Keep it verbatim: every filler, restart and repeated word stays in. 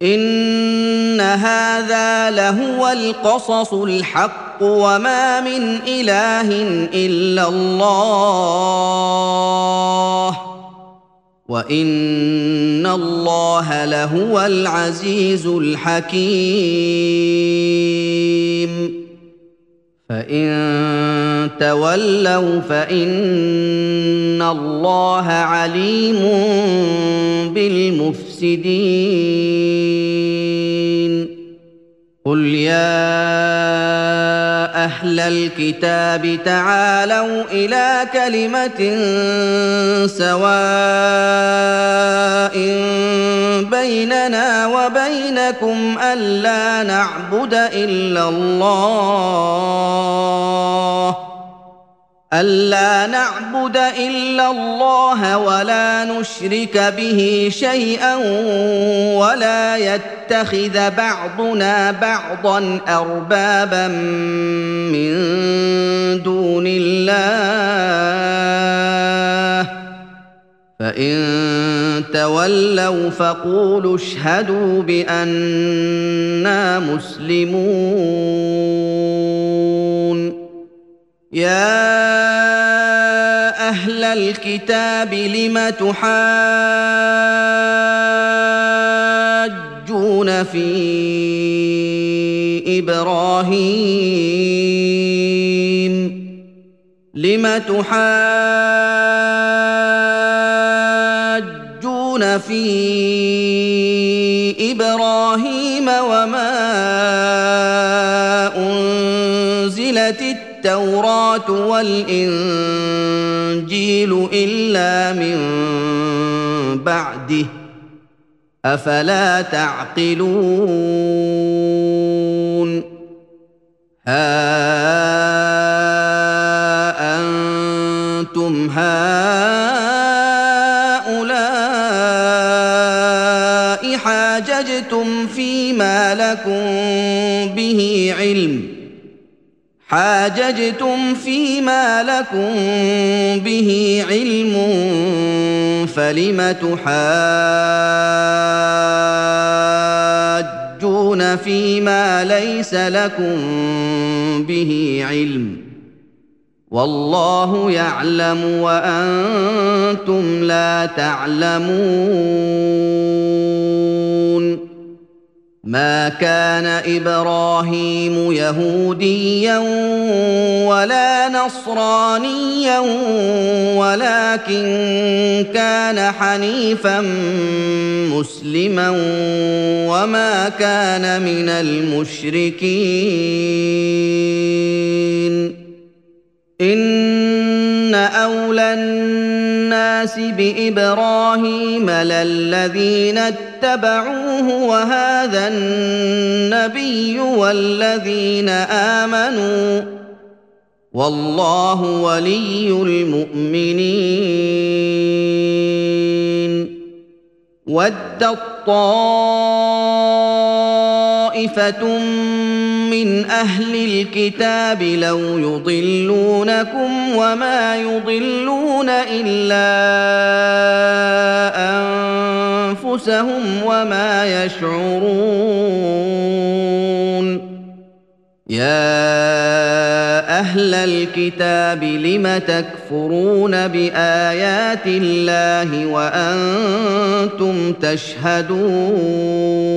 إن هذا لهو القصص الحق وما من إله إلا الله وإن الله لهو العزيز الحكيم فإن تولوا فإن الله عليم بالمفسدين قل يا أهل الكتاب تعالوا إلى كلمة سواء بيننا وبينكم ألا نعبد إلا الله ألا نعبد إلا الله ولا نشرك به شيئا ولا يتخذ بعضنا بعضا أربابا من دون الله فإن تولوا فقولوا اشهدوا بأننا مسلمون يا أهل الكتاب لم تحاجون في إبراهيم لم تحاجون في إبراهيم وما أنزلت التوراة والإنجيل إلا من بعده أفلا تعقلون ها أنتم هؤلاء حاججتم فيما لكم به علم حاججتم فيما لكم به علم فلم تحاجون فيما ليس لكم به علم والله يعلم وأنتم لا تعلمون ما كان إبراهيم يهوديا ولا نصرانيا ولكن كان حنيفا مسلما وما كان من المشركين إن أولى الناس بإبراهيم للذين اتبعوه وهذا النبي والذين آمنوا والله ولي المؤمنين ودت طائفة من أهل الكتاب لو يضلونكم وما يضلون إلا أنفسهم وما يشعرون يا أهل الكتاب لم تكفرون بآيات الله وأنتم تشهدون